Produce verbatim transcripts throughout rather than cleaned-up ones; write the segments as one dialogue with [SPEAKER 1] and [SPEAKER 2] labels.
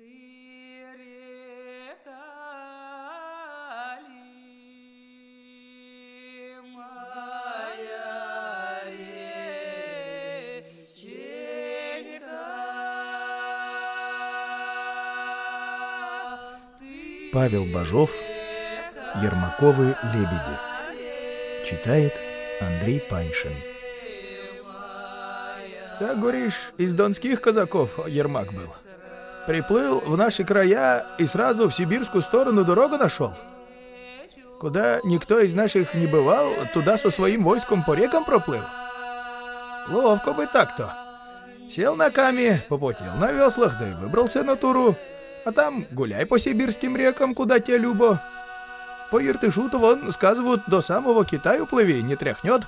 [SPEAKER 1] Павел Бажов, Ермаковы лебеди. Читает Андрей Паньшин.
[SPEAKER 2] Так, говоришь, из донских казаков Ермак был. Приплыл в наши края и сразу в сибирскую сторону дорогу нашел. Куда никто из наших не бывал, туда со своим войском по рекам проплыл. Ловко бы так-то. Сел на каме, попотел на веслах, да и выбрался на туру. А там гуляй по сибирским рекам, куда тебе любо. По Иртышу-то вон, сказывают, до самого Китая плыви, не тряхнет.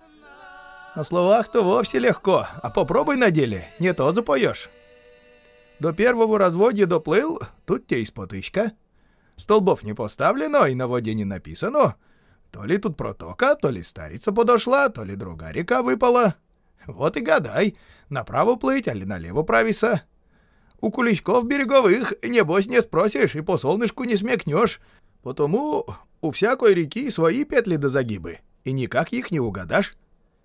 [SPEAKER 2] На словах-то вовсе легко, а попробуй на деле, не то запоешь. До первого разводья доплыл, тут тебе и спотычка. Столбов не поставлено и на воде не написано. То ли тут протока, то ли старица подошла, то ли другая река выпала. Вот и гадай, направо плыть, али налево правиться. У куличков береговых, небось, не спросишь и по солнышку не смекнешь. Потому у всякой реки свои петли да загибы, и никак их не угадашь.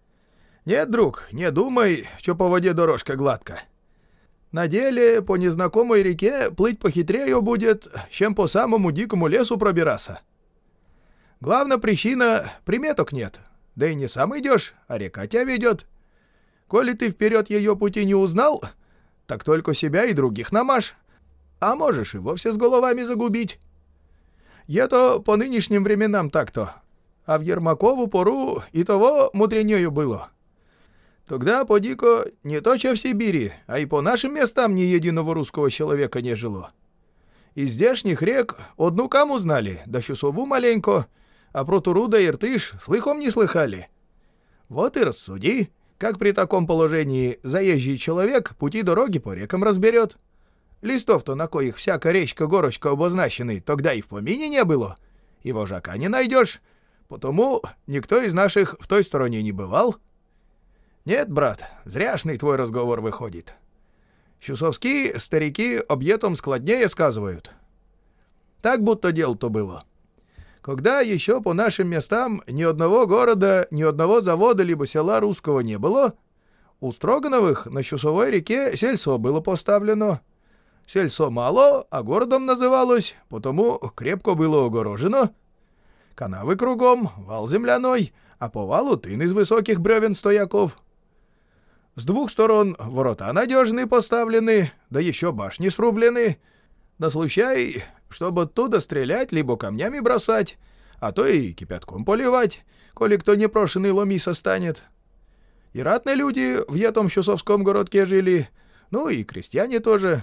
[SPEAKER 2] Нет, друг, не думай, что по воде дорожка гладко. На деле по незнакомой реке плыть похитрее будет, чем по самому дикому лесу пробираться. Главная причина — приметок нет, да и не сам идешь, а река тебя ведет. Коли ты вперед ее пути не узнал, так только себя и других намажь, а можешь и вовсе с головами загубить. Я-то по нынешним временам так-то, а в Ермакову пору и того мудренею было. Тогда, поди-ка, не то че в Сибири, а и по нашим местам ни единого русского человека не жило. Из здешних рек одну каму знали, да Чусову маленько, а про Туру да Иртыш слыхом не слыхали. Вот и рассуди, как при таком положении заезжий человек пути дороги по рекам разберет. Листов-то, на коих всяка речка-горочка обозначены, тогда и в помине не было, и вожака не найдешь, потому никто из наших в той стороне не бывал. Нет, брат, зряшный твой разговор выходит. Чусовские старики об этом складнее сказывают. Так будто дело-то было. Когда еще по нашим местам ни одного города, ни одного завода либо села русского не было, у Строгановых на Чусовой реке сельцо было поставлено. Сельцо мало, а городом называлось, потому крепко было огорожено. Канавы кругом, вал земляной, а по валу тын из высоких бревен стояков. С двух сторон ворота надежные поставлены, да еще башни срублены. На случай, чтобы оттуда стрелять, либо камнями бросать, а то и кипятком поливать, коли кто непрошенный ломиса станет. И ратные люди в этом Чусовском городке жили, ну и крестьяне тоже.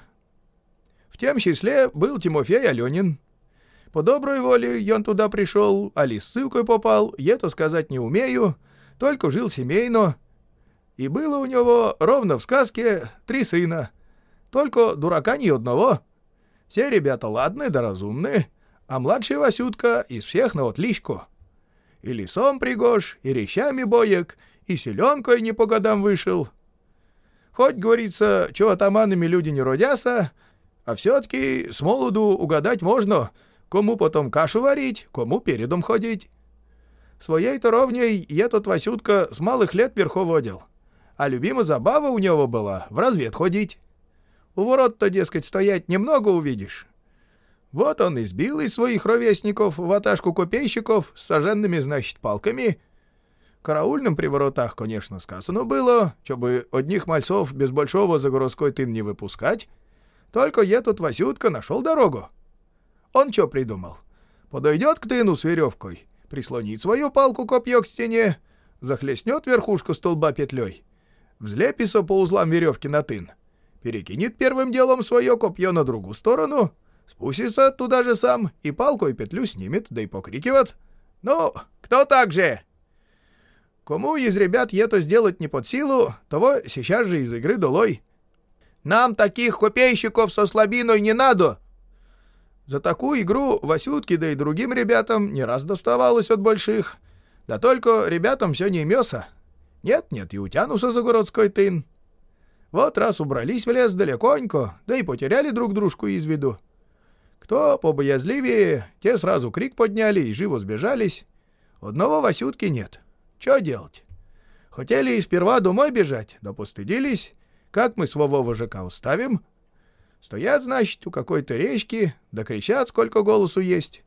[SPEAKER 2] В тем числе был Тимофей Аленин. По доброй воле он туда пришел, али с ссылкой попал, это сказать не умею, только жил семейно. И было у него ровно в сказке три сына, только дурака ни одного. Все ребята ладные да разумные, а младший Васютка из всех на отличку. И лесом пригож, и рещами боек, и селенкой не по годам вышел. Хоть, говорится, чего атаманами люди не родятся, а все-таки с молоду угадать можно, кому потом кашу варить, кому передом ходить. Своей-то ровней этот Васютка с малых лет верховодил, а любимая забава у него была в развед ходить. У ворот-то, дескать, стоять немного увидишь. Вот он избил из своих ровесников ваташку копейщиков с соженными, значит, палками. Караульным при воротах, конечно, сказано было, чтобы одних мальцов без большого за городской тын не выпускать. Только этот Васютка нашел дорогу. Он что придумал? Подойдет к тыну с веревкой, прислонит свою палку-копье к стене, захлестнет верхушку столба петлей, взлепится по узлам веревки на тын, перекинет первым делом свое копье на другую сторону, спустится туда же сам и палку и петлю снимет, да и покрикивает: «Ну, кто так же?» Кому из ребят это сделать не под силу, того сейчас же из игры долой. «Нам таких копейщиков со слабиной не надо!» За такую игру Васютке, да и другим ребятам не раз доставалось от больших. Да только ребятам все не имется. Нет-нет, и утянутся за городской тын. Вот раз убрались в лес далеконько, да и потеряли друг дружку из виду. Кто побоязливее, те сразу крик подняли и живо сбежались. Одного Васютки нет. Чё делать? Хотели и сперва домой бежать, да постыдились. Как мы своего вожака уставим? Стоят, значит, у какой-то речки, да кричат, сколько голосу есть.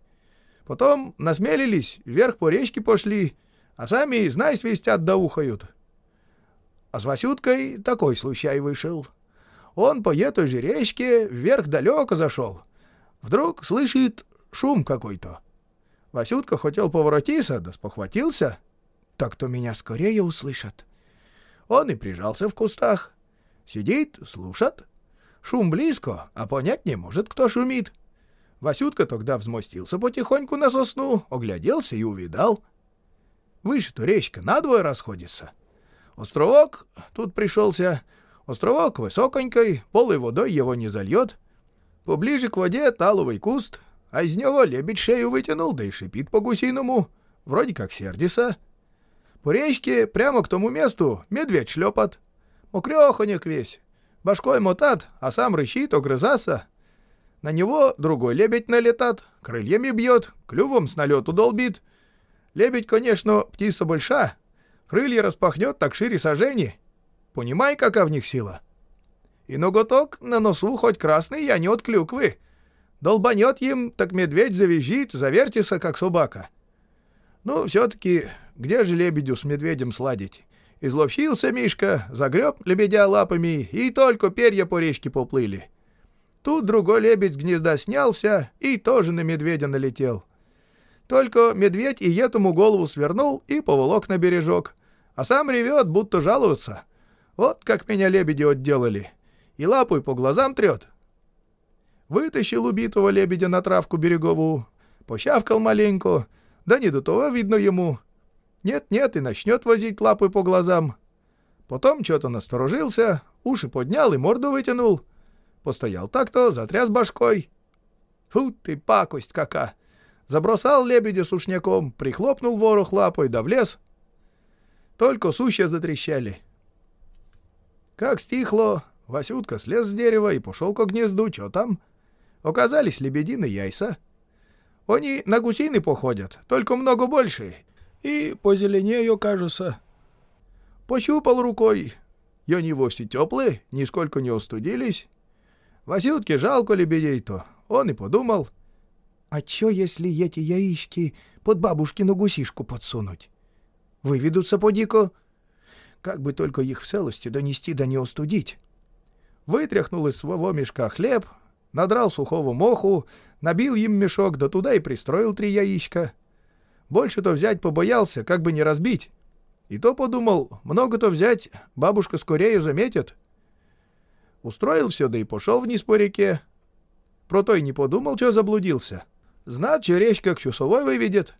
[SPEAKER 2] Потом насмелились, вверх по речке пошли, а сами, знай, свистят да ухают. А с Васюткой такой случай вышел. Он по этой же речке вверх далеко зашел. Вдруг слышит шум какой-то. Васютка хотел поворотиться, да спохватился. Так-то меня скорее услышат. Он и прижался в кустах. Сидит, слушает. Шум близко, а понять не может, кто шумит. Васютка тогда взмостился потихоньку на сосну, огляделся и увидал. Выше-то речка надвое расходится. Островок тут пришелся. Островок высоконькой, полой водой его не зальет. Поближе к воде таловый куст, а из него лебедь шею вытянул, да и шипит по-гусиному, вроде как сердится. По речке прямо к тому месту медведь шлепат. Мокрёхонек весь, башкой мотат, а сам рычит, огрызаса. На него другой лебедь налетат, крыльями бьет, клювом с налету долбит. Лебедь, конечно, птица большая, крылья распахнет так шире сажени. Понимай, какая в них сила. И ноготок на носу хоть красный, а не от клюквы. Долбанет им, так медведь завизжит, завертится, как собака. Ну, все-таки, где же лебедю с медведем сладить? Изловчился Мишка, загреб лебедя лапами, и только перья по речке поплыли. Тут другой лебедь с гнезда снялся и тоже на медведя налетел. Только медведь и этому голову свернул и поволок на бережок, а сам ревет, будто жалуется. Вот как меня лебеди отделали. И лапой по глазам трет. Вытащил убитого лебедя на травку береговую, пощавкал маленько, да не до того видно ему. Нет-нет, и начнет возить лапой по глазам. Потом что-то насторожился, уши поднял и морду вытянул. Постоял так-то, затряс башкой. Фу ты, пакость кака! Забросал лебедя сушняком, прихлопнул ворох лапой, да влез. Только сучья затрещали. Как стихло, Васютка слез с дерева и пошел ко гнезду, что там? Оказались лебедины яйца. Они на гусины походят, только много больше, и позеленее, кажется. Пощупал рукой, и они вовсе теплые, нисколько не остудились. Васютке жалко лебедей-то, он и подумал, а чё, если эти яички под бабушкину гусишку подсунуть? Выведутся поди-ка. Как бы только их в целости донести да не остудить. Вытряхнул из своего мешка хлеб, надрал сухого моху, набил им мешок, да туда и пристроил три яичка. Больше-то взять побоялся, как бы не разбить. И то подумал, много-то взять, бабушка скорее заметит. Устроил все, да и пошел вниз по реке. Про то и не подумал, что заблудился. Знать, что речка к часовой выведет.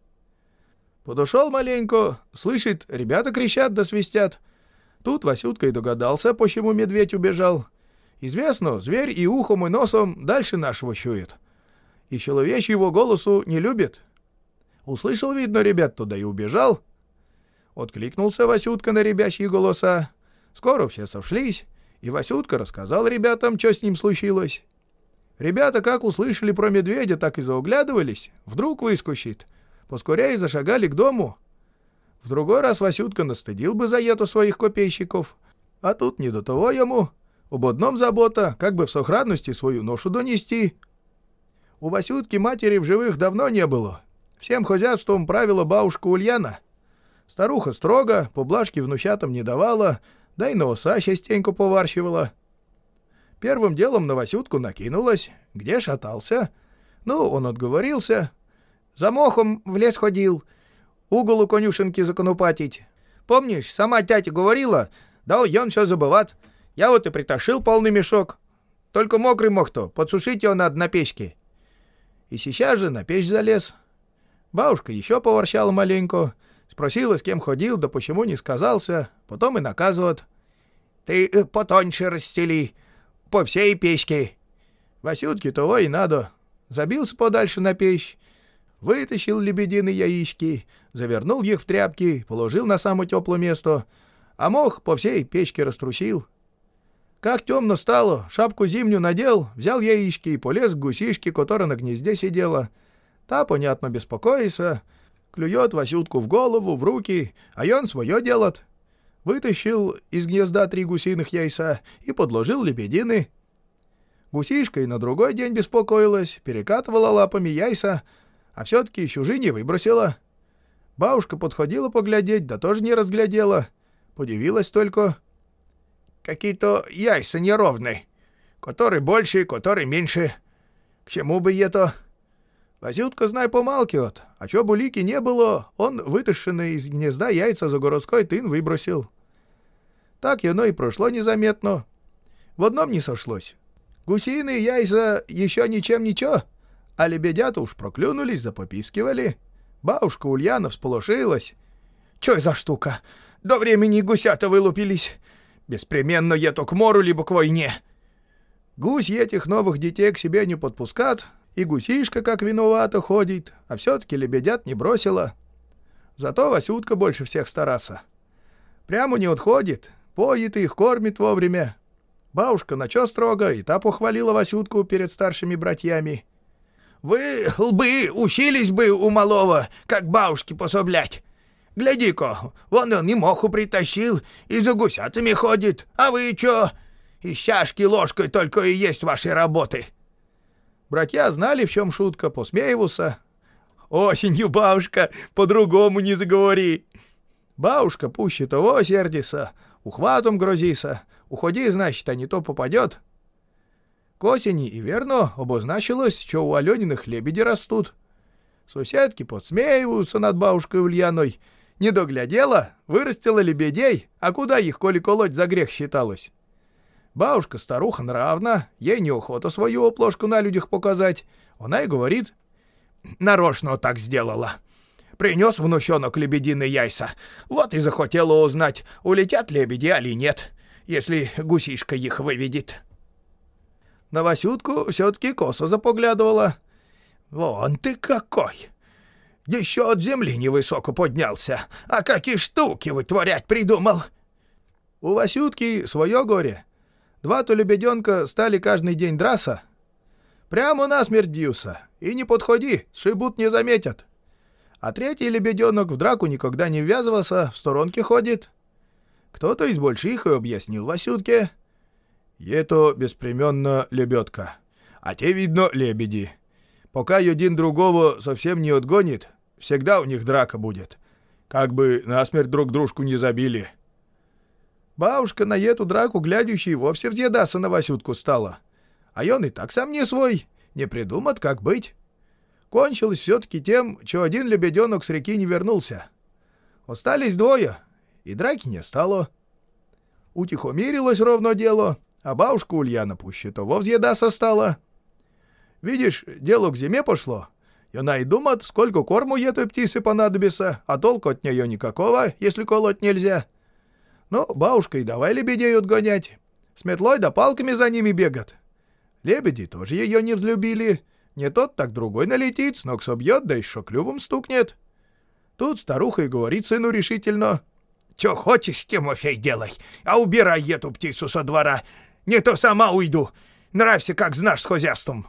[SPEAKER 2] Подошел маленько, слышит, ребята кричат да свистят. Тут Васютка и догадался, почему медведь убежал. Известно, зверь и ухом, и носом дальше нашего чует. И человечь его голосу не любит. Услышал, видно, ребят туда и убежал. Откликнулся Васютка на ребячьи голоса. Скоро все сошлись, и Васютка рассказал ребятам, что с ним случилось. Ребята как услышали про медведя, так и заоглядывались. Вдруг выскочит. Поскорее зашагали к дому. В другой раз Васютка настыдил бы за это своих копейщиков. А тут не до того ему. Об одном забота, как бы в сохранности свою ношу донести. У Васютки матери в живых давно не было. Всем хозяйством правила бабушка Ульяна. Старуха строго, поблажки внучатам не давала, да и на оса частенько поварщивала. Первым делом на Васютку накинулась, где шатался. Ну, он отговорился. За мохом в лес ходил, угол у конюшенки законупатить. Помнишь, сама тятя говорила, да он все забыват. Я вот и притащил полный мешок. Только мокрый мох-то, подсушить его надо на печке. И сейчас же на печь залез. Бабушка еще поворчала маленько, спросила, с кем ходил, да почему не сказался, потом и наказывает. Ты потоньше расстели, по всей печке. Васютке того и надо. Забился подальше на печь, вытащил лебединые яички, завернул их в тряпки, положил на самое теплое место, а мох по всей печке раструсил. Как темно стало, шапку зимнюю надел, взял яички и полез к гусишке, которая на гнезде сидела. Та, понятно, беспокоится, клюет Васютку в голову, в руки, а он свое делает. Вытащил из гнезда три гусиных яйца и подложил лебедины. Гусишка и на другой день беспокоилась, перекатывала лапами яйца, а все-таки чужие не выбросила. Бабушка подходила поглядеть, да тоже не разглядела. Подивилась только. Какие-то яйца неровные, которые больше, которые меньше. К чему бы это? Васютка, знай, помалкивает, а чё булики не было, он вытащенный из гнезда яйца за городской тын выбросил. Так оно и прошло незаметно. В одном не сошлось. Гусиные яйца еще ничем ничего, а лебедята уж проклюнулись, запопискивали. Бабушка Ульяна всполошилась. «Чё за штука? До времени гусята вылупились. Беспременно ето к мору либо к войне». Гусь этих новых детей к себе не подпускат, и гусишка как виновата ходит, а все-таки лебедят не бросила. Зато Васютка больше всех старался. Прямо не отходит, поет их, кормит вовремя. Бабушка начо строго, и та похвалила Васютку перед старшими братьями. «Вы, лбы, учились бы у малого, как бабушке пособлять. Гляди-ка, вон он и моху притащил, и за гусятами ходит, а вы чё? И чашки ложкой только и есть вашей работы». Братья знали, в чем шутка, посмеивался. «Осенью, бабушка, по-другому не заговори». Бабушка пуще того сердится, ухватом грозится. Уходи, значит, а не то попадет. К осени и верно обозначилось, что у Алёниных лебеди растут. Соседки подсмеиваются над бабушкой Ульяной. Не доглядела, вырастила лебедей, а куда их, коли колоть за грех считалось? Бабушка старуха нравна, ей неохота свою оплошку на людях показать. Она и говорит: «Нарочно так сделала. Принес внучонок лебединые яйца, вот и захотела узнать, улетят лебеди али нет, если гусишка их выведет». На Васютку все-таки косо запоглядывала. «Вон ты какой! Еще от земли невысоко поднялся, а какие штуки вытворять придумал!» У Васютки свое горе. Два-то лебеденка стали каждый день драться. Прямо насмерть бьются, и не подходи, сшибут, не заметят. А третий лебеденок в драку никогда не ввязывался, в сторонке ходит. Кто-то из больших и объяснил Васютке. «Это беспременно лебедка, а те, видно, лебеди. Пока один другого совсем не отгонит, всегда у них драка будет. Как бы насмерть друг дружку не забили». Бабушка на эту драку глядящей вовсе въедаться на Васютку стала. А он и так сам не свой, не придумает, как быть. Кончилось все-таки тем, что один лебеденок с реки не вернулся. Остались двое, и драки не стало. Утихомирилось ровно дело, а бабушка Ульяна пуще того взъедаться стала. Видишь, дело к зиме пошло, и она и думает, сколько корму этой птицы понадобится, а толку от нее никакого, если колоть нельзя. Ну, бабушка и давай лебедей отгонять. С метлой да палками за ними бегать. Лебеди тоже ее не взлюбили. Не тот, так другой налетит, с ног собьет, да еще клювом стукнет. Тут старуха и говорит сыну решительно: «Че хочешь, Тимофей, делай, а убирай эту птицу со двора. Не то сама уйду. Нравься, как знаешь, с хозяйством».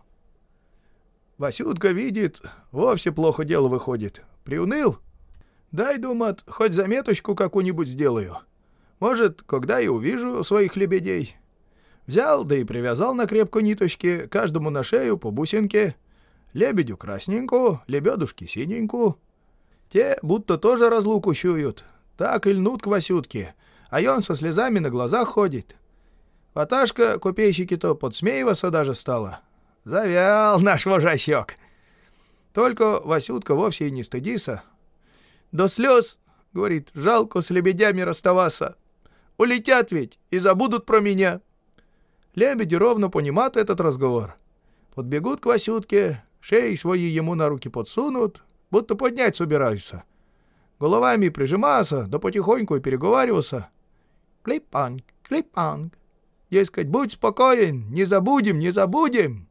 [SPEAKER 2] Васютка видит, вовсе плохо дело выходит. Приуныл. Дай, думает, хоть заметочку какую-нибудь сделаю. Может, когда и увижу своих лебедей. Взял, да и привязал на крепкой ниточке, каждому на шею по бусинке. Лебедю красненькую, лебедушки синенькую. Те будто тоже разлуку чуют. Так и льнут к Васютке, а он со слезами на глазах ходит. Ваташка копейщики-то подсмеиваться даже стала. Завял наш вожачок. Только Васютка вовсе и не стыдится. «До слез, — говорит, — жалко с лебедями расставаться. Улетят ведь и забудут про меня». Лебеди ровно понимают этот разговор. Подбегут к Васютке, шеи свои ему на руки подсунут, будто поднять собираются. Головами прижимаются, да потихоньку и переговариваются. «Клип-анг, клип-анг. Дескать, будь спокоен, не забудем, не забудем».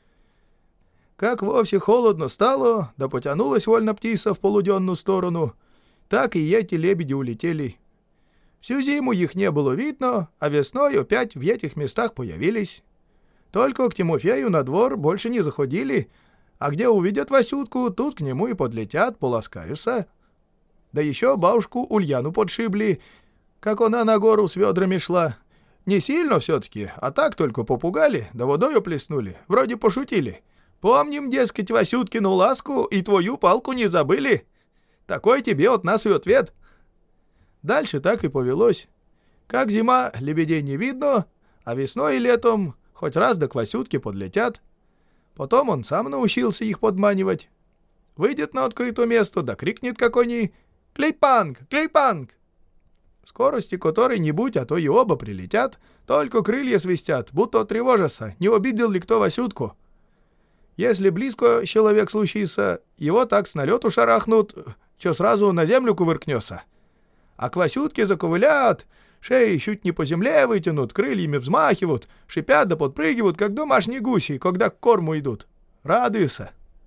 [SPEAKER 2] Как вовсе холодно стало, да потянулась вольно птица в полуденную сторону, так и эти лебеди улетели. Всю зиму их не было видно, а весной опять в этих местах появились. Только к Тимофею на двор больше не заходили, а где увидят Васютку, тут к нему и подлетят, поласкаются. Да еще бабушку Ульяну подшибли, как она на гору с ведрами шла. Не сильно все-таки, а так только попугали, да водой оплеснули, вроде пошутили. Помним, дескать, Васюткину ласку и твою палку не забыли. Такой тебе от нас и ответ. Дальше так и повелось. Как зима, лебедей не видно, а весной и летом хоть раз да к Васютке подлетят. Потом он сам научился их подманивать. Выйдет на открытое место, да крикнет какой-нибудь «Клейпанг! Клейпанг!». Скорости которой-нибудь, а то и оба прилетят, только крылья свистят, будто тревожатся, не обидел ли кто Васютку. Если близко человек случится, его так с налету шарахнут, что сразу на землю кувыркнется. А к Васютке заковылят, шеи чуть не по земле вытянут, крыльями взмахивают, шипят да подпрыгивают, как домашние гуси, когда к корму идут. Радуются.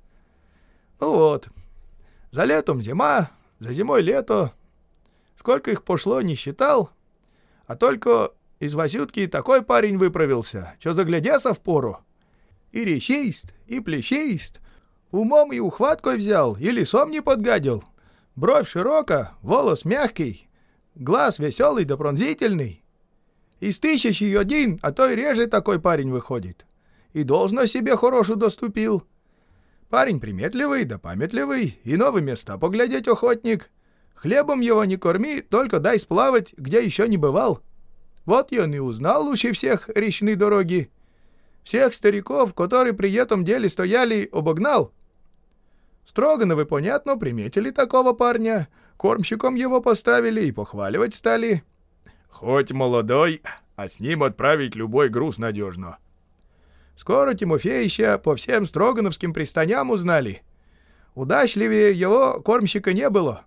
[SPEAKER 2] Ну вот, за летом зима, за зимой лето. Сколько их пошло, не считал, а только из Васютки такой парень выправился, что заглядеться впору. И речист, и плечист, умом и ухваткой взял, и лесом не подгадил. Бровь широко, волос мягкий, глаз веселый да пронзительный. Из тысячи один, а то и реже такой парень выходит. И должность себе хорошую доступил. Парень приметливый да памятливый, и новые места поглядеть охотник. Хлебом его не корми, только дай сплавать, где еще не бывал. Вот и он и узнал лучше всех речные дороги. Всех стариков, которые при этом деле стояли, обогнал. Строгановы, понятно, приметили такого парня, кормщиком его поставили и похваливать стали. Хоть молодой, а с ним отправить любой груз надежно. Скоро Тимофеича по всем строгановским пристаням узнали. Удачливее его кормщика не было.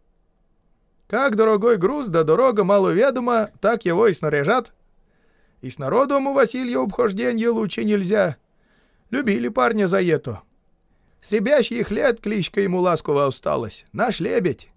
[SPEAKER 2] Как дорогой груз да дорога маловедома, так его и снаряжат. И с народом у Василья обхожденье лучше нельзя. Любили парня за это. С ребячьих лет кличка ему ласково осталась — наш лебедь.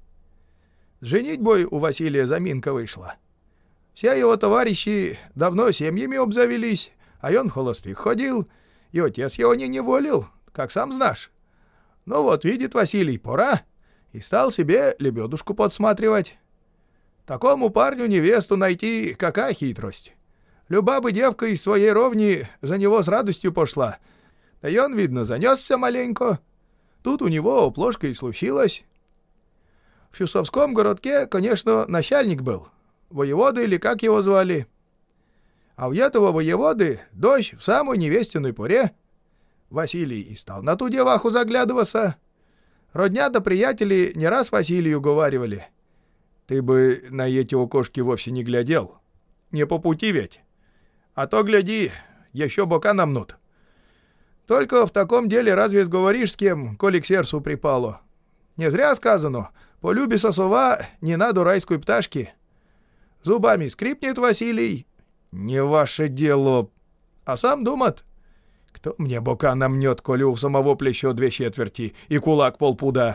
[SPEAKER 2] С женитьбой у Василия заминка вышла. Все его товарищи давно семьями обзавелись, а он холостых ходил, и отец его не неволил, как сам знаешь. Ну вот, видит Василий, пора, и стал себе лебедушку подсматривать. Такому парню невесту найти какая хитрость. Люба бы девка из своей ровни за него с радостью пошла. Да и он, видно, занесся маленько. Тут у него оплошка и случилась. В Чусовском городке, конечно, начальник был. Воевода или как его звали. А у этого воеводы дождь в самой невестиной поре. Василий и стал на ту деваху заглядываться. Родня да приятели не раз Василию говаривали: «Ты бы на эти окошки вовсе не глядел. Не по пути ведь. А то, гляди, еще бока намнут. Только в таком деле разве сговоришь с кем, коли к сердцу припало? Не зря сказано: полюбится сова, не надо райской пташки». Зубами скрипнет Василий: «Не ваше дело». А сам думает: кто мне бока намнет, коли у самого плечо две четверти и кулак полпуда.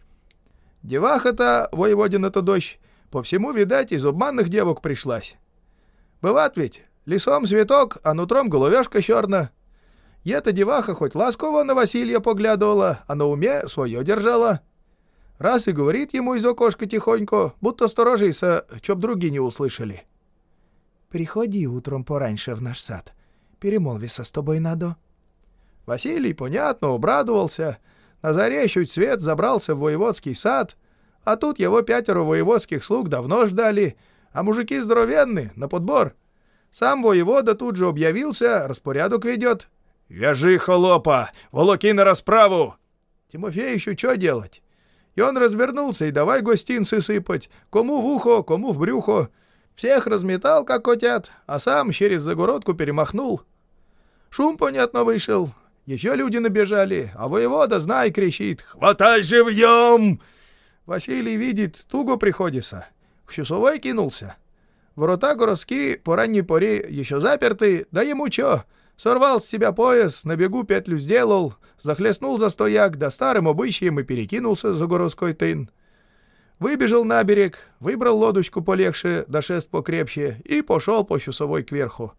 [SPEAKER 2] Деваха-то, воеводина-то дочь, по всему, видать, из обманных девок пришлась. Бывает ведь, лесом цветок, а нутром головешка черна. И эта деваха хоть ласково на Василия поглядывала, а на уме свое держала. Раз и говорит ему из окошка тихонько, будто сторожится, чтоб другие не услышали: «Приходи утром пораньше в наш сад, перемолвиться с тобой надо». Василий, понятно, обрадовался. На заре чуть свет забрался в воеводский сад, а тут его пятеро воеводских слуг давно ждали, а мужики здоровенные, на подбор. Сам воевода тут же объявился, распорядок ведет: «Вяжи, холопа, волоки на расправу!» Тимофеичу что делать? И он развернулся и давай гостинцы сыпать, кому в ухо, кому в брюхо. Всех разметал, как котят, а сам через загородку перемахнул. Шум, понятно, вышел. Еще люди набежали, а воевода, знай, кричит: «Хватай живьем!» Василий видит, туго приходится. К часовой кинулся. Ворота городские по ранней поре еще заперты, да ему чё? Сорвал с себя пояс, на бегу петлю сделал, захлестнул за стояк, да старым обычаем и перекинулся за городской тын. Выбежал на берег, выбрал лодочку полегче, да шест покрепче и пошел по Щусовой кверху.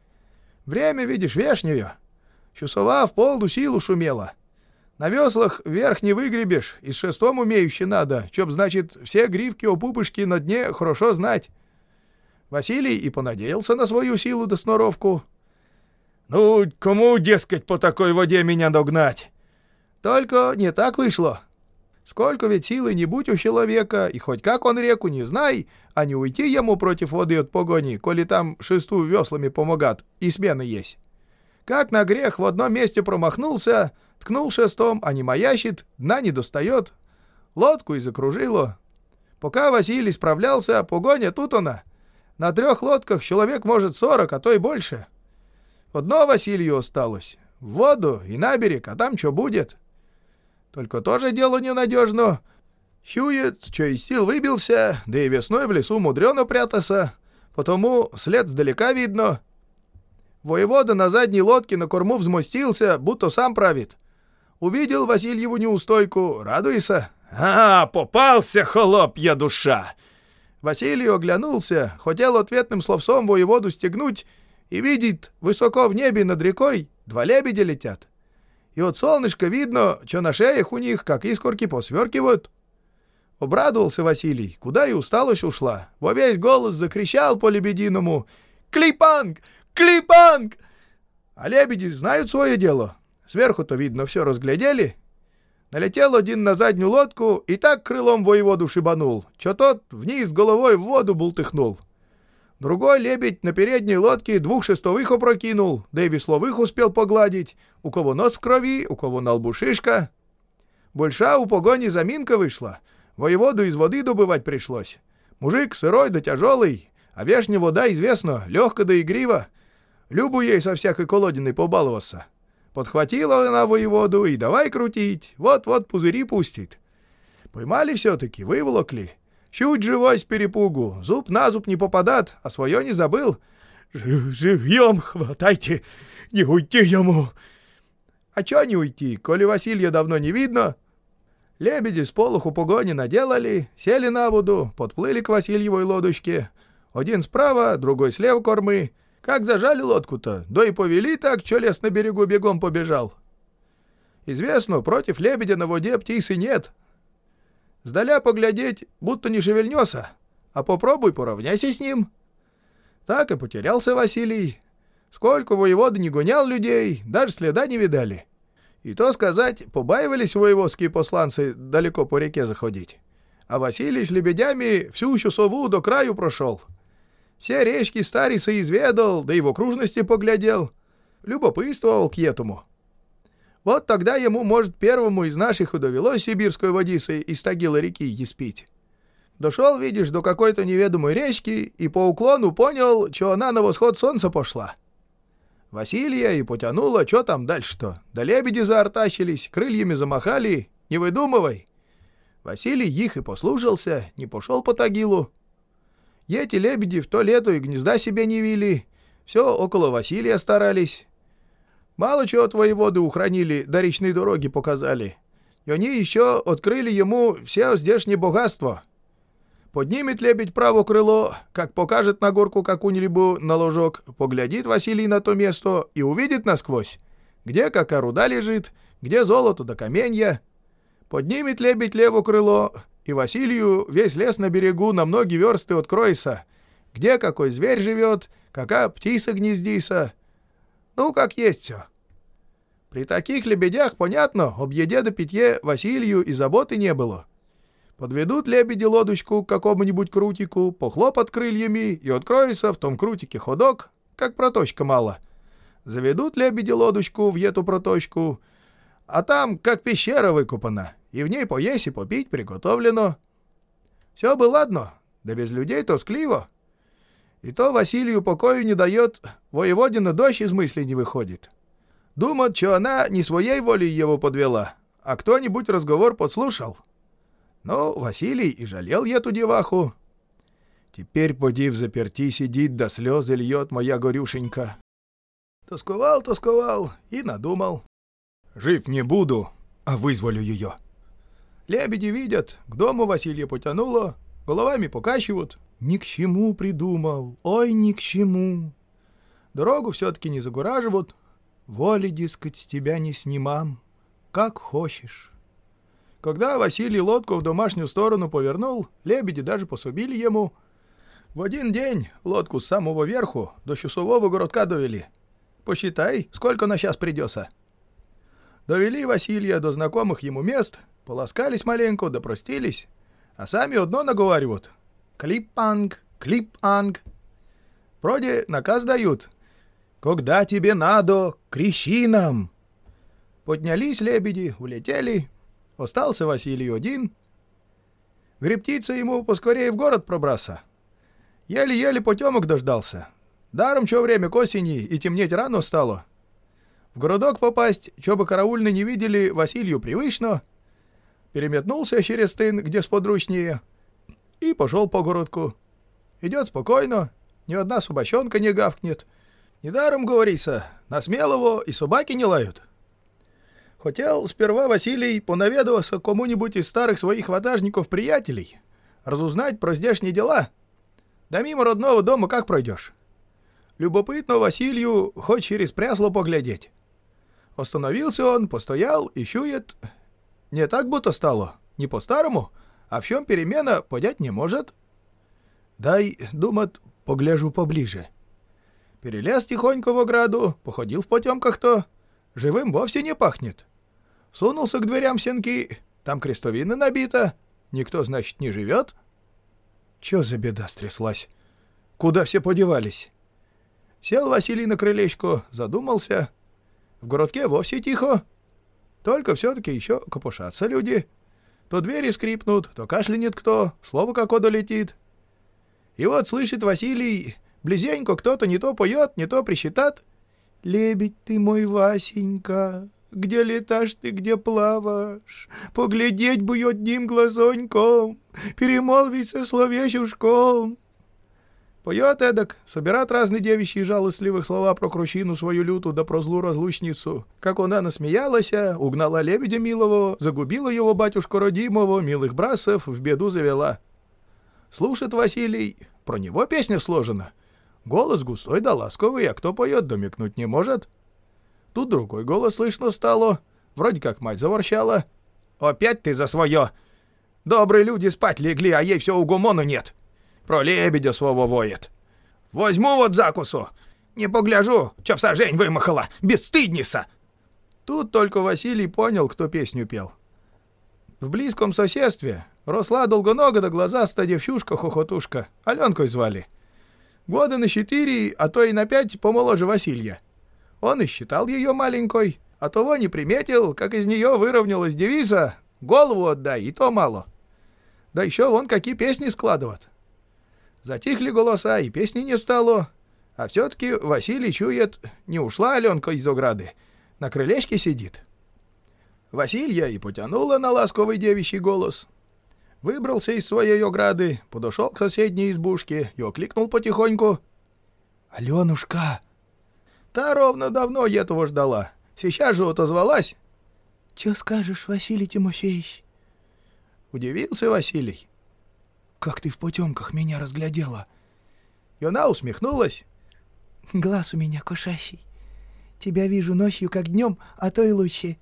[SPEAKER 2] Время, видишь, вешнее. Щусова в полную силу шумела. На веслах вверх не выгребешь, и с шестом умеюще надо, чтоб, значит, все гривки опупышки на дне хорошо знать. Василий и понадеялся на свою силу да сноровку. «Ну, кому, дескать, по такой воде меня догнать?» Только не так вышло. Сколько ведь силы не будь у человека, и хоть как он реку не знай, а не уйти ему против воды от погони, коли там шесту веслами помогат, и смены есть. Как на грех в одном месте промахнулся, ткнул шестом, а не маящит, дна не достает. Лодку и закружило. Пока Василий справлялся, погоня тут она. На трех лодках человек может сорок, а то и больше. Одно Василию осталось. В воду и на берег, а там что будет? Только тоже дело ненадежно. Чует, что из сил выбился, да и весной в лесу мудрено прятаться, потому след сдалека видно. Воевода на задней лодке на корму взмостился, будто сам правит. Увидел Васильеву неустойку, радуйся. «А, попался, холопья душа!» Василий оглянулся, хотел ответным словцом воеводу стегнуть, и видит, высоко в небе над рекой два лебедя летят. И от солнышка видно, что на шеях у них, как искорки, посверкивают. Обрадовался Василий, куда и усталость ушла. Во весь голос закричал по-лебединому: «Клипанг! Клипанг!» А лебеди знают свое дело. Сверху-то, видно, все разглядели. Налетел один на заднюю лодку и так крылом воеводу шибанул, что тот вниз головой в воду бултыхнул. Другой лебедь на передней лодке двух шестовых опрокинул, да и весловых успел погладить. У кого нос в крови, у кого на лбу шишка. Больша у погони заминка вышла. Воеводу из воды добывать пришлось. Мужик сырой да тяжелый, а вешняя вода, известно, легко да игрива. Любу ей со всякой колодиной побаловаться. Подхватила она воеводу и давай крутить, вот-вот пузыри пустит. Поймали все-таки, выволокли. Чуть живой с перепугу, зуб на зуб не попадат, а свое не забыл. «Живьем хватайте, не уйти ему!» А чё не уйти, коли Василия давно не видно? Лебеди с полоху погони наделали, сели на воду, подплыли к Васильевой лодочке. Один справа, другой слева кормы. Как зажали лодку-то, да и повели так, чё лес на берегу бегом побежал. Известно, против лебедя на воде птицы нет. Сдаля поглядеть, будто не шевельнется, а попробуй поравняйся с ним. Так и потерялся Василий. Сколько воевода не гонял людей, даже следа не видали. И то сказать, побаивались воеводские посланцы далеко по реке заходить. А Василий с лебедями всю Щусову до краю прошел. Все речки старицы изведал, да и в окружности поглядел. Любопытствовал к этому. Вот тогда ему, может, первому из наших и довелось сибирской водицей из Тагила реки испить. Дошел, видишь, до какой-то неведомой речки и по уклону понял, что она на восход солнца пошла. Василия и потянуло, что там дальше-то. Да лебеди заортачились, крыльями замахали. Не выдумывай. Василий их и послушался, не пошел по Тагилу. Эти лебеди в то лето и гнезда себе не вили. Все около Василия старались. Мало чего от воеводы ухранили, да речные дороги показали. И они еще открыли ему все здешнее богатство. Поднимет лебедь право крыло, как покажет на горку какую-нибудь на ложок, поглядит Василий на то место и увидит насквозь, где какая руда лежит, где золото да каменья. Поднимет лебедь лево крыло, и Василию весь лес на берегу на многие версты откроется, где какой зверь живет, какая птица гнездится. Ну, как есть все. При таких лебедях, понятно, об еде да питье Василию и заботы не было. Подведут лебеди лодочку к какому-нибудь крутику, похлопат крыльями, и откроется в том крутике ходок, как проточка мало. Заведут лебеди лодочку в эту проточку, а там как пещера выкопана, и в ней поесть и попить приготовлено. Все бы ладно, да без людей тоскливо. И то Василию покою не дает, воеводина дочь из мысли не выходит. Думает, что она не своей волей его подвела, а кто-нибудь разговор подслушал. Но Василий и жалел эту деваху. Теперь, поди, в заперти сидит, да слезы льет моя горюшенька. Тосковал, тосковал и надумал. Жив не буду, а вызволю ее. Лебеди видят, к дому Василия потянуло, головами покачивают. Ни к чему придумал, ой, ни к чему. Дорогу все-таки не загораживают. Воли, дескать, с тебя не снимам, как хочешь. Когда Василий лодку в домашнюю сторону повернул, лебеди даже пособили ему. В один день лодку с самого верху до часового городка довели. Посчитай, сколько на час придется. Довели Василия до знакомых ему мест, поласкались маленько, да простились, а сами одно наговаривают. Клип-анг, клип-анг. Вроде наказ дают. Когда тебе надо, кричи нам. Поднялись лебеди, улетели. Остался Василий один. Гребтица ему поскорее в город пробраться. Еле-еле потемок дождался. Даром, что время к осени и темнеть рано стало. В городок попасть, что бы караульные не видели, Василию привычно. Переметнулся через тын, где сподручнее, и пошел по городку. Идет спокойно, ни одна собачонка не гавкнет. Недаром, говорится, на смелого и собаки не лают. Хотел сперва Василий понаведываться кому-нибудь из старых своих ватажников-приятелей, разузнать про здешние дела. Да мимо родного дома как пройдешь? Любопытно Василию хоть через прясло поглядеть. Остановился он, постоял и чует. Не так будто стало, не по-старому, а в чем перемена, понять не может. Дай, думает, погляжу поближе. Перелез тихонько в ограду, походил в потемках-то. Живым вовсе не пахнет. Сунулся к дверям сенки, там крестовина набита. Никто, значит, не живет. Чё за беда стряслась? Куда все подевались? Сел Василий на крылечко, задумался. В городке вовсе тихо. Только все-таки еще копошатся люди. То двери скрипнут, то кашлянет кто, слово какое долетит. И вот слышит Василий, близенько кто-то не то поет, не то причитает. «Лебедь ты мой, Васенька, где леташь ты, где плаваешь? Поглядеть бы одним глазоньком, перемолвиться словечушком». Поет эдак, собирает разные девичьи жалостливых слова про кручину свою люту да про злу разлучницу. Как она насмеялась, угнала лебедя милого, загубила его батюшку родимого, милых брасов в беду завела. Слушает Василий, про него песня сложена. Голос густой да ласковый, а кто поет, домикнуть не может. Тут другой голос слышно стало, вроде как мать заворчала. «Опять ты за свое! Добрые люди спать легли, а ей все угомона нет. Про лебедя своего воет. Возьму вот закусу, не погляжу, чё в сажень вымахала, бесстыдница!» Тут только Василий понял, кто песню пел. В близком соседстве росла долгонога да глазастая девчушка-хохотушка, Аленкой звали. Года на четыре, а то и на пять помоложе Василия. Он и считал ее маленькой, а того не приметил, как из нее выровнялась девиза «Голову отдай, и то мало». Да еще вон какие песни складывают. Затихли голоса, и песни не стало, а все-таки Василий чует, не ушла Аленка из ограды, на крылечке сидит. Василья и потянула на ласковый девичий голос. Выбрался из своей ограды, подошел к соседней избушке и окликнул потихоньку. «Аленушка!» Та ровно давно этого ждала. Сейчас же отозвалась. «Че скажешь, Василий Тимофеевич?» Удивился Василий. «Как ты в потемках меня разглядела?» И она усмехнулась. «Глаз у меня кошачий. Тебя вижу ночью, как днем, а то и лучше».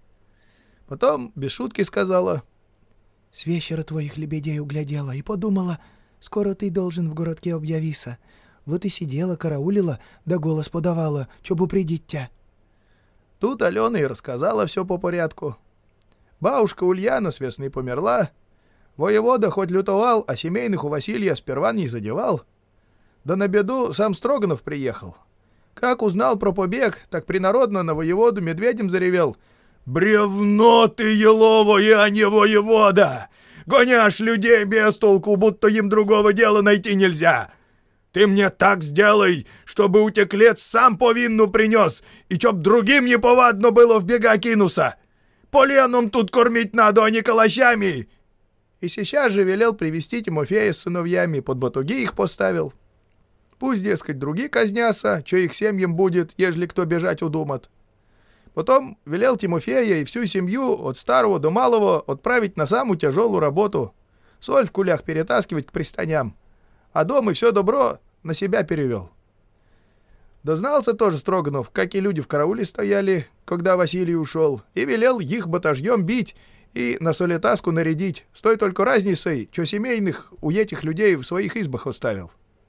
[SPEAKER 2] Потом без шутки сказала. «С вечера твоих лебедей углядела и подумала, скоро ты должен в городке объявиться. Вот и сидела, караулила, да голос подавала, чтоб упредить тебя». Тут Алена и рассказала все по порядку. Бабушка Ульяна с весны померла. Воевода хоть лютовал, а семейных у Василия сперва не задевал. Да на беду сам Строганов приехал. Как узнал про побег, так принародно на воеводу медведем заревел. «Бревно ты еловое, а не воевода! Гоняшь людей без толку, будто им другого дела найти нельзя! Ты мне так сделай, чтобы утеклец сам повинну принес, и чтоб другим неповадно было в бега кинуться! Поленом тут кормить надо, а не калачами!» И сейчас же велел привести Тимофея с сыновьями, под батуги их поставил. Пусть, дескать, другие казнятся, что их семьям будет, ежели кто бежать удумат. Потом велел Тимофея и всю семью от старого до малого отправить на самую тяжелую работу, соль в кулях перетаскивать к пристаням, а дом и все добро на себя перевел. Дознался тоже Строганов, как и люди в карауле стояли, когда Василий ушел, и велел их батажьем бить и на солетаску нарядить, с той только разницей, что семейных у этих людей в своих избах оставил.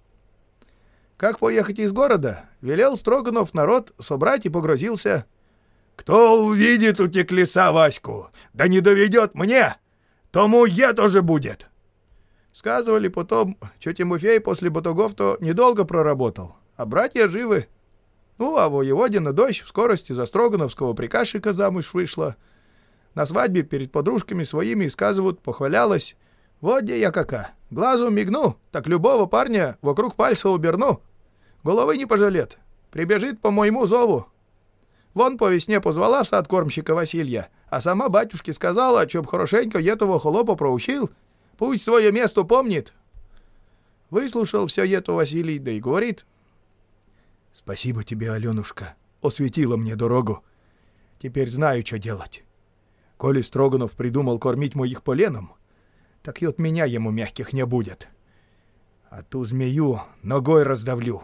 [SPEAKER 2] Как поехать из города, велел Строганов народ собрать и погрозился: «Кто увидит у теклеса Ваську, да не доведет мне, тому я тоже будет». Сказывали потом, что Тимофей после батагов-то недолго проработал, а братья живы. Ну, а воеводина дочь в скорости за строгановского приказчика замуж вышла. На свадьбе перед подружками своими, сказывают, похвалялась: «Вот где я кака, глазу мигну, так любого парня вокруг пальца уберну. Головы не пожалеет, прибежит по моему зову». Вон по весне позвала в сад кормщика Василья, а сама батюшке сказала, чтоб хорошенько этого холопа проучил, пусть свое место помнит. Выслушал все это Василий, да и говорит: «Спасибо тебе, Аленушка, осветила мне дорогу. Теперь знаю, что делать. Коли Строганов придумал кормить моих поленом, так и от меня ему мягких не будет. А ту змею ногой раздавлю.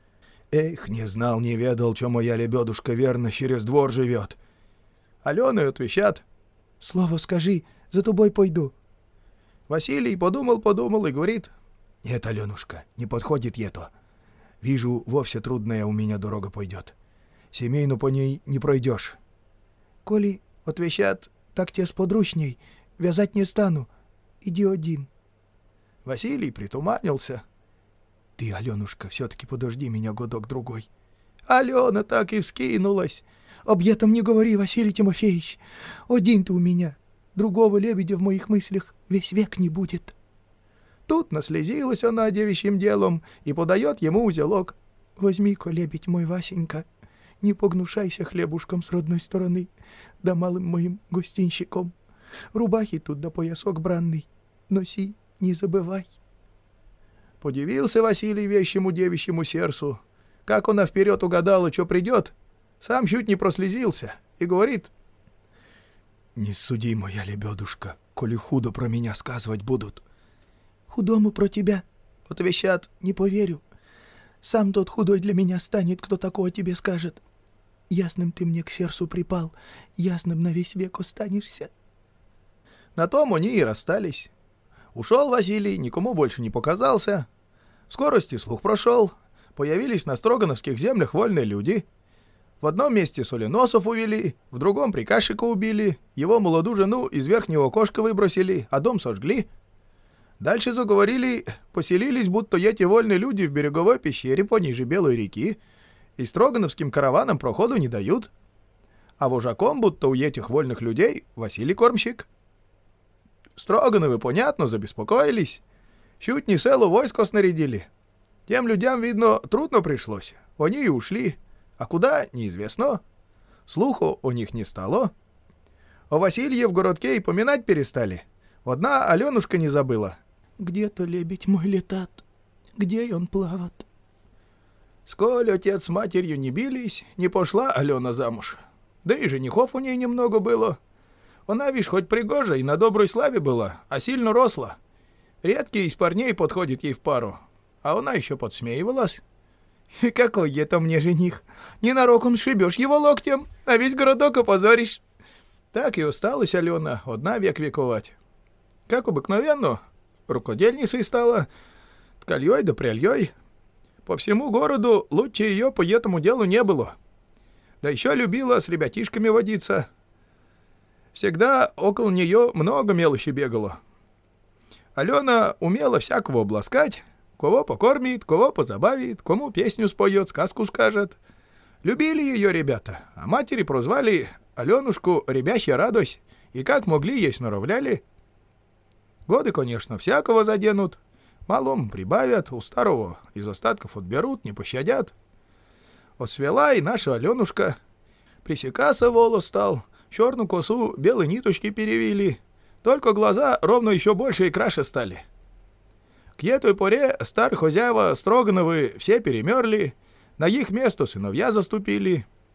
[SPEAKER 2] Эх, не знал, не ведал, что моя лебедушка верно через двор живет». Алены отвечат: «Слово скажи, за тобой пойду». Василий подумал-подумал и говорит: «Нет, Аленушка, не подходит ето. Вижу, вовсе трудная у меня дорога пойдет. Семейну по ней не пройдешь». «Коли, — отвечат, — так тебе сподручней, вязать не стану. Иди один». Василий притуманился: «Ты, Аленушка, все-таки подожди меня годок-другой». Алена так и вскинулась: «Об этом не говори, Василий Тимофеевич. Один ты у меня, другого лебедя в моих мыслях весь век не будет». Тут наслезилась она девичьим делом и подает ему узелок: «Возьми-ка, лебедь мой, Васенька, не погнушайся хлебушком с родной стороны, да малым моим гостинщиком. Рубахи тут да поясок бранный, носи, не забывай». Подивился Василий вещему девичьему сердцу. Как она вперед угадала, что придет, сам чуть не прослезился и говорит: «Не суди, моя лебедушка, коли худо про меня сказывать будут». «Худому про тебя, — отвечат, — не поверю. Сам тот худой для меня станет, кто такое тебе скажет. Ясным ты мне к сердцу припал, ясным на весь век останешься». На том они и расстались. Ушел Василий, никому больше не показался. В скорости слух прошел. Появились на строгановских землях вольные люди. В одном месте соленосов увели, в другом приказчика убили, его молодую жену из верхнего окошка выбросили, а дом сожгли. Дальше заговорили, поселились, будто эти вольные люди в береговой пещере пониже Белой реки, и строгановским караванам проходу не дают. А вожаком, будто у этих вольных людей, Василий Кормщик. Строгановы, понятно, забеспокоились. Чуть не село войско снарядили. Тем людям, видно, трудно пришлось. Они и ушли. А куда — неизвестно. Слуху о них не стало. О Василье в городке и поминать перестали. Одна Аленушка не забыла: «Где-то лебедь мой летат, где он плавает». Сколь отец с матерью не бились, не пошла Алена замуж. Да и женихов у ней немного было. Она, вишь, хоть пригожа и на доброй славе была, а сильно росла. Редкий из парней подходит ей в пару, а она еще подсмеивалась. «Какой это мне жених? Ненароком сшибешь его локтем, а весь городок опозоришь». Так и осталась Алена одна век вековать. Как обыкновенно, рукодельницей стала, ткальей да пряльей. По всему городу лучше ее по этому делу не было. Да еще любила с ребятишками водиться. Всегда около нее много мелочи бегало. Алена умела всякого обласкать, кого покормит, кого позабавит, кому песню споет, сказку скажет. Любили ее ребята, а матери прозвали Аленушку «Ребящая радость», и как могли ей сноровляли. Годы, конечно, всякого заденут, малом прибавят, у старого из остатков отберут, не пощадят. Освела и наша Аленушка. Пресекаться волос стал, черную косу белые ниточки перевели, только глаза ровно еще больше и краше стали. К этой поре старые хозяева Строгановы все перемерли, на их место сыновья заступили.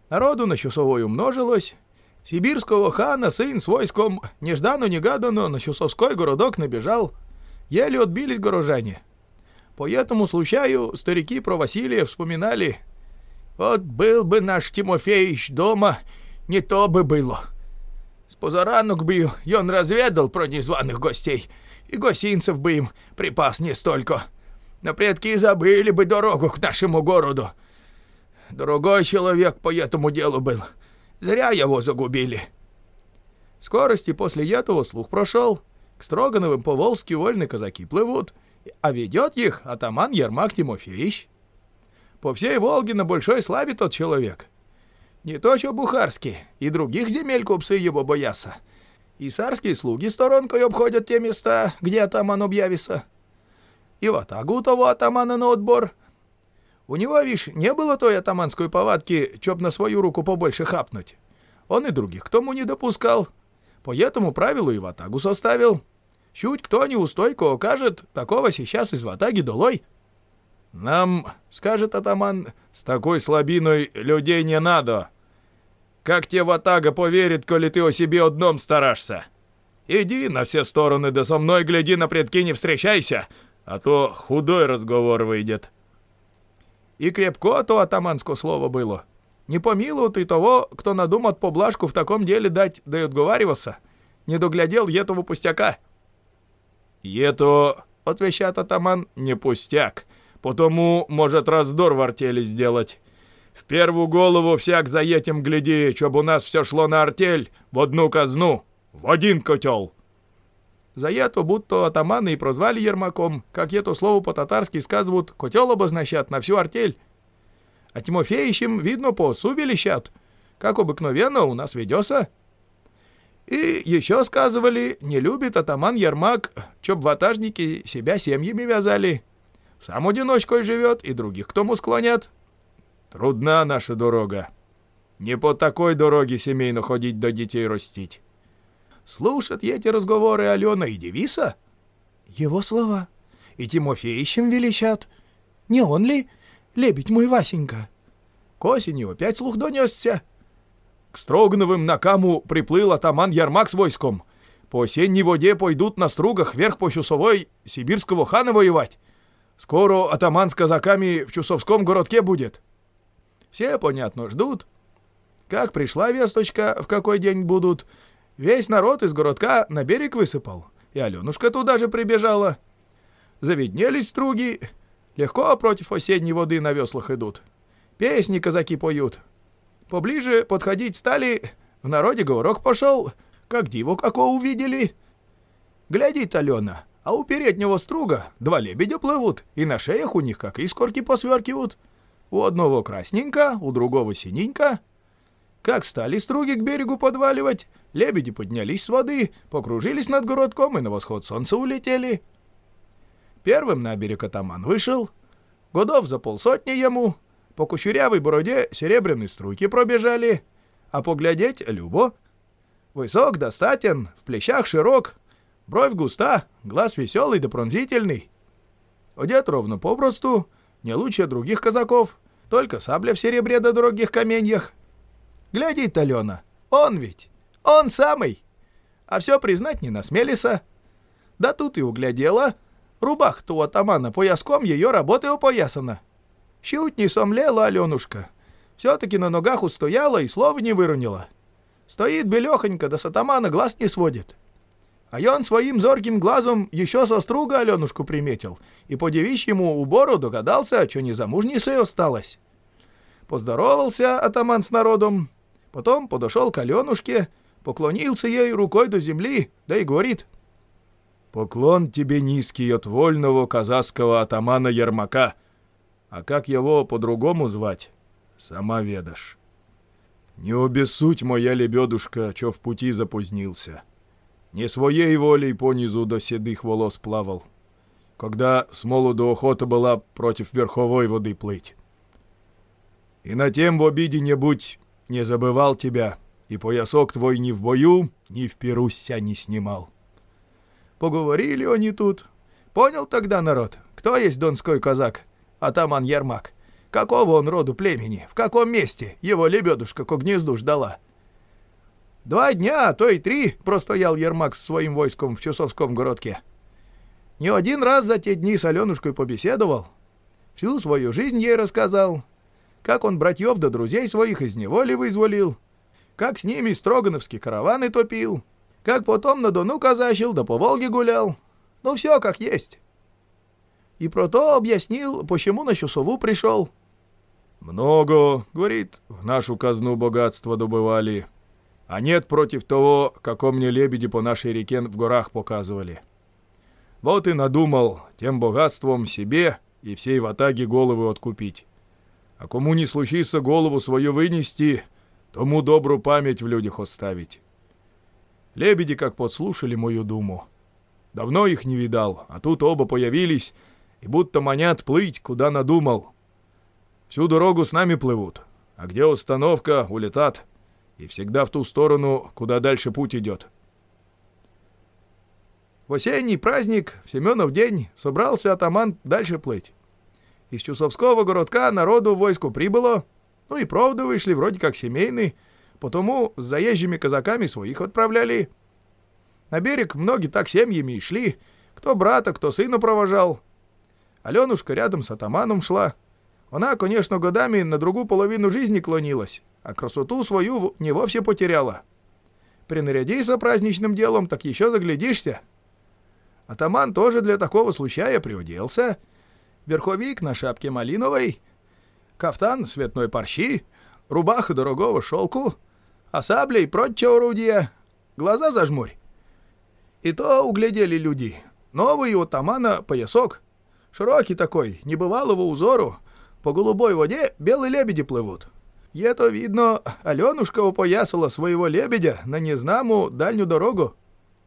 [SPEAKER 2] Народу на Чусовой умножилось. Сибирского хана сын с войском неждано-негаданно на Чусовской городок набежал. Еле отбились горожане. По этому случаю старики про Василия вспоминали. Вот был бы наш Тимофеич дома, не то бы было. С позаранок бы и он разведал про незваных гостей, и гостинцев бы им припас не столько. Но предки забыли бы дорогу к нашему городу. Другой человек по этому делу был. Зря его загубили. В скорости после этого слух прошел. К Строгановым по-волжски вольные казаки плывут, а ведет их атаман Ермак Тимофеич. По всей Волге на большой славе тот человек. Не то что бухарский, и других земель купцы его боятся. И царские слуги сторонкой обходят те места, где атаман объявится. И в атагу того атамана на отбор. У него, вишь, не было той атаманской повадки, чтоб на свою руку побольше хапнуть. Он и других к тому не допускал. По этому правилу и в атагу составил. Чуть кто неустойку окажет, такого сейчас из ватаги долой. «Нам, — скажет атаман, — с такой слабиной людей не надо. Как тебе ватага поверит, коли ты о себе одном старашься? Иди на все стороны, да со мной гляди, на предки не встречайся, а то худой разговор выйдет». И крепко то атаманское слово было. Не помилуют и того, кто надумает поблажку в таком деле дать, да и отговариваться. Не доглядел этого пустяка. «Ето, — отвечает атаман, — не пустяк, потому может раздор в артели сделать. В первую голову всяк за этим гляди, чтоб у нас все шло на артель, в одну казну, в один котел». За это будто атаманы и прозвали Ермаком, как это слово по-татарски сказывают, котел обозначат на всю артель. А Тимофеичем, видно, по осу величат, как обыкновенно у нас ведется. И еще сказывали, не любит атаман Ермак, чтоб ватажники себя семьями вязали. Сам одиночкой живет и других к тому склонят. Трудна наша дорога. Не по такой дороге семейно ходить да детей растить. Слушат эти разговоры Алена и Девиса? Его слова. И Тимофеичем величат. Не он ли, лебедь мой Васенька? К осени опять слух донесся. К Строгановым на Каму приплыл атаман Ермак с войском. По осенней воде пойдут на стругах вверх по Чусовой сибирского хана воевать. Скоро атаман с казаками в Чусовском городке будет. Все, понятно, ждут. Как пришла весточка, в какой день будут, весь народ из городка на берег высыпал, и Аленушка туда же прибежала. Завиднелись струги, легко против осенней воды на веслах идут. Песни казаки поют. Поближе подходить стали, в народе говорок пошел, как диву какого увидели. Глядит Алена, а у переднего струга два лебедя плывут, и на шеях у них как искорки посверкивают. У одного красненько, у другого синенько. Как стали струги к берегу подваливать, лебеди поднялись с воды, покружились над городком и на восход солнца улетели. Первым на берег атаман вышел. Годов за полсотни ему. По кучерявой бороде серебряные струйки пробежали. А поглядеть любо. Высок достатен, в плечах широк, бровь густа, глаз веселый да пронзительный. Одет ровно попросту, не лучше других казаков, только сабля в серебре да дорогих каменьях. Глядит Алена, он ведь, он самый. А все признать не насмелится. Да тут и углядела. Рубах-то у атамана пояском ее работы опоясана. Чуть не сомлела Аленушка. Все-таки на ногах устояла и слова не выронила. Стоит белехонько, да с атамана глаз не сводит. А он своим зорким глазом еще со струга Аленушку приметил и по девичьему убору догадался, что незамужней осталась. Поздоровался атаман с народом, потом подошел к Аленушке, поклонился ей рукой до земли, да и говорит: «Поклон тебе низкий от вольного казахского атамана Ермака, а как его по-другому звать, сама ведашь. Не обессудь, моя лебедушка, чё в пути запозднился. Не своей волей понизу до седых волос плавал, когда с молоду охота была против верховой воды плыть. И на тем в обиде не будь, не забывал тебя, и поясок твой ни в бою, ни в пируся не снимал». Поговорили они тут. Понял тогда народ, кто есть донской казак, атаман Ермак, какого он роду племени, в каком месте его лебедушка ко гнезду ждала. Два дня, а то и три, простоял Ермак с своим войском в Чусовском городке. Не один раз за те дни с Аленушкой побеседовал, всю свою жизнь ей рассказал, как он братьев да друзей своих из неволи вызволил, как с ними строгановские караваны топил, как потом на Дону казачил да по Волге гулял. Ну все как есть. И про то объяснил, почему на Чусову пришел.
[SPEAKER 3] «Много, — говорит, — в нашу казну богатства добывали, а нет против того, како мне лебеди по нашей реке в горах показывали. Вот и надумал тем богатством себе и всей ватаге головы откупить. А кому не случится голову свою вынести, тому добрую память в людях оставить». Лебеди как подслушали мою думу. Давно их не видал, а тут оба появились, и будто манят плыть, куда надумал. Всю дорогу с нами плывут, а где остановка, улетат, и всегда в ту сторону, куда дальше путь идет.
[SPEAKER 2] В осенний праздник, в Семенов день, собрался атаман дальше плыть. Из Чусовского городка народу в войску прибыло, ну и проводы вышли вроде как семейные, потому с заезжими казаками своих отправляли. На берег многие так семьями и шли, кто брата, кто сына провожал. Аленушка рядом с атаманом шла. Она, конечно, годами на другую половину жизни клонилась, а красоту свою не вовсе потеряла. Принарядися праздничным делом, так еще заглядишься. Атаман тоже для такого случая приоделся. Верховик на шапке малиновой, кафтан цветной парчи, рубаха дорогого шелку, а сабля и прочее орудия. Глаза зажмурь. И то углядели люди. Новый у атамана поясок. Широкий такой, небывалого узору. По голубой воде белые лебеди плывут. И это видно, Аленушка упоясала своего лебедя на незнаму дальнюю дорогу.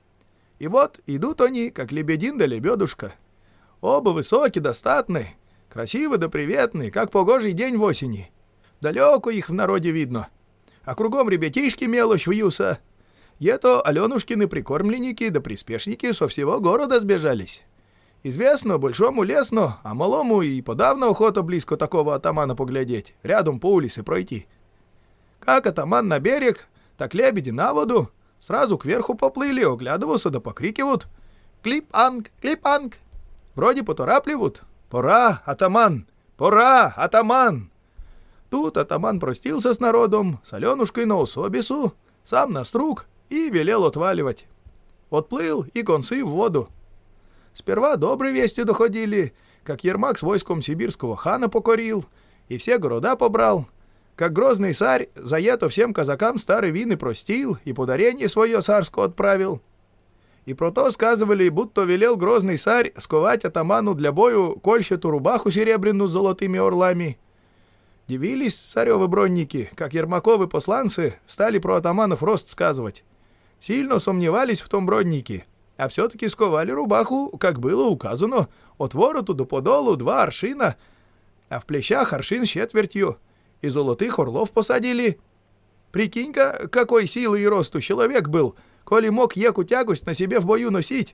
[SPEAKER 2] И вот идут они, как лебедин да лебедушка. Оба высокие, достатные, красивые да приветные, как погожий день в осени. Далеко их в народе видно. А кругом ребятишки мелочь вьюса. И это Аленушкины прикормленники да приспешники со всего города сбежались. Известно, большому лесно, а малому и подавно охота близко такого атамана поглядеть, рядом по улице пройти. Как атаман на берег, так лебеди на воду, сразу кверху поплыли, оглядываются да покрикивают: «Клип-анг! Клип-анг!» Вроде поторапливают: «Пора, атаман! Пора, атаман!» Тут атаман простился с народом, с Аленушкой на особису, сам на струк и велел отваливать. Отплыл и концы в воду. Сперва добрые вести доходили, как Ермак с войском сибирского хана покорил и все города побрал, как грозный царь за это всем казакам старые вины простил и подарение свое царское отправил. И про то сказывали, будто велел грозный царь сковать атаману для бою кольчатую рубаху серебряную с золотыми орлами. Дивились царевы бронники, как Ермаковы посланцы стали про атаманов рост сказывать. Сильно сомневались в том броннике, а все-таки сковали рубаху, как было указано, от вороту до подолу два аршина, а в плечах аршин с четвертью, и золотых орлов посадили. Прикинь-ка, какой силы и росту человек был, коли мог еку тягость на себе в бою носить.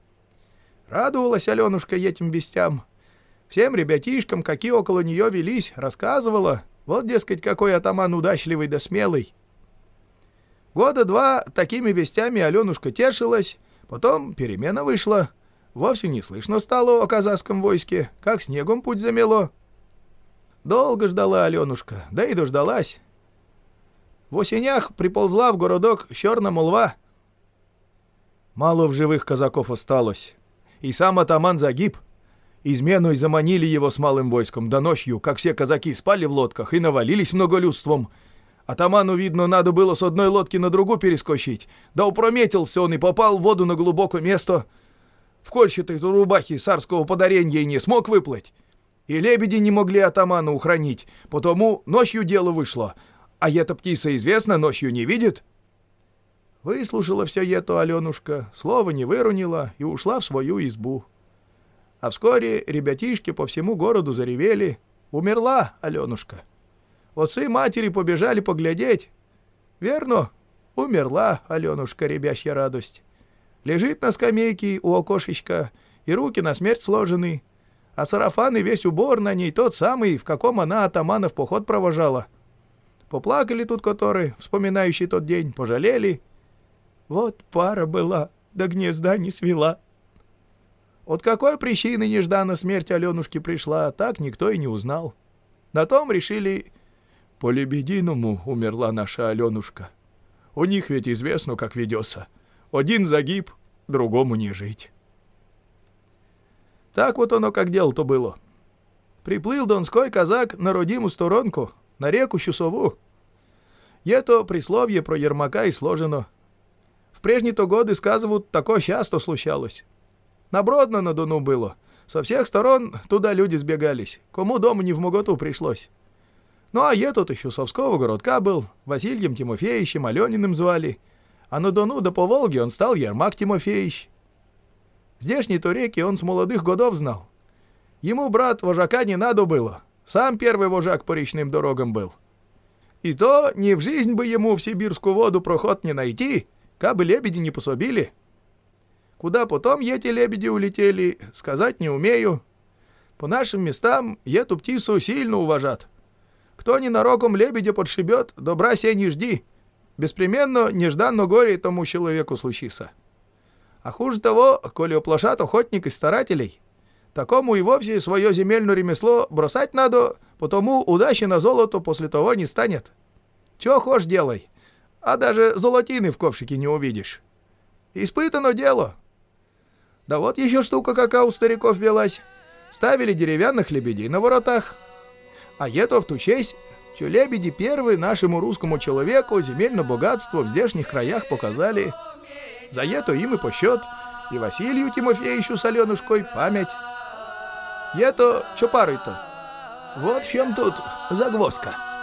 [SPEAKER 2] Радовалась Аленушка этим вестям. Всем ребятишкам, какие около нее велись, рассказывала, вот, дескать, какой атаман удачливый да смелый. Года два такими вестями Аленушка тешилась, потом перемена вышла. Вовсе не слышно стало о казахском войске, как снегом путь замело. Долго ждала Аленушка, да и дождалась. В осенях приползла в городок черная молва. Мало в живых казаков осталось, и сам атаман загиб. Изменой заманили его с малым войском, да ночью, как все казаки спали в лодках и навалились многолюдством. Атаману, видно, надо было с одной лодки на другую перескочить, да упрометился он и попал в воду на глубокое место. В кольчатой рубахе царского подаренья и не смог выплыть. И лебеди не могли атамана ухранить, потому ночью дело вышло, а эта птица, известно, ночью не видит. Выслушала все это Аленушка, слова не выронила и ушла в свою избу. А вскоре ребятишки по всему городу заревели: умерла Аленушка. Отцы матери побежали поглядеть. Верно, умерла Аленушка, ребящая радость. Лежит на скамейке у окошечка, и руки на смерть сложены. а сарафан и весь убор на ней тот самый, в каком она атамана в поход провожала. Поплакали тут которые, вспоминающие тот день, пожалели. Вот пара была, до гнезда не свела. От какой причины нежданно смерть Аленушки пришла, так никто и не узнал. На том решили, по лебединому умерла наша Аленушка. У них ведь известно, как ведется. Один загиб, другому не жить. Так вот оно как дело-то было. Приплыл донской казак на родимую сторонку, на реку Чусову. Ето присловие про Ермака и сложено. В прежние-то годы, сказывают, такое часто случалось. Набродно на Дону было. Со всех сторон туда люди сбегались. Кому дома не вмоготу пришлось. Ну а е тут еще Совского городка был. Васильем Тимофеевичем Алениным звали. А на Дону до по Волге он стал Ермак Тимофеевич. Здешней-то реки он с молодых годов знал. Ему, брат, вожака не надо было. Сам первый вожак по речным дорогам был. И то ни в жизнь бы ему в сибирскую воду проход не найти, кабы лебеди не пособили. Куда потом эти лебеди улетели, сказать не умею. По нашим местам эту птицу сильно уважат. Кто ненароком лебедя подшибет, добра сей не жди. Беспременно нежданно горе тому человеку случится. А хуже того, коли оплошат охотник из старателей, такому и вовсе свое земельное ремесло бросать надо, потому удачи на золото после того не станет. Чего хошь делай, а даже золотины в ковшике не увидишь. Испытано дело. Да вот еще штука какая у стариков велась. Ставили деревянных лебедей на воротах. А ето в ту честь, что лебеди первые нашему русскому человеку земельное богатство в здешних краях показали. За ето им и посчет, и Василию Тимофеевичу с Аленушкой память. Ето, чё парой-то? Вот в чем тут загвоздка.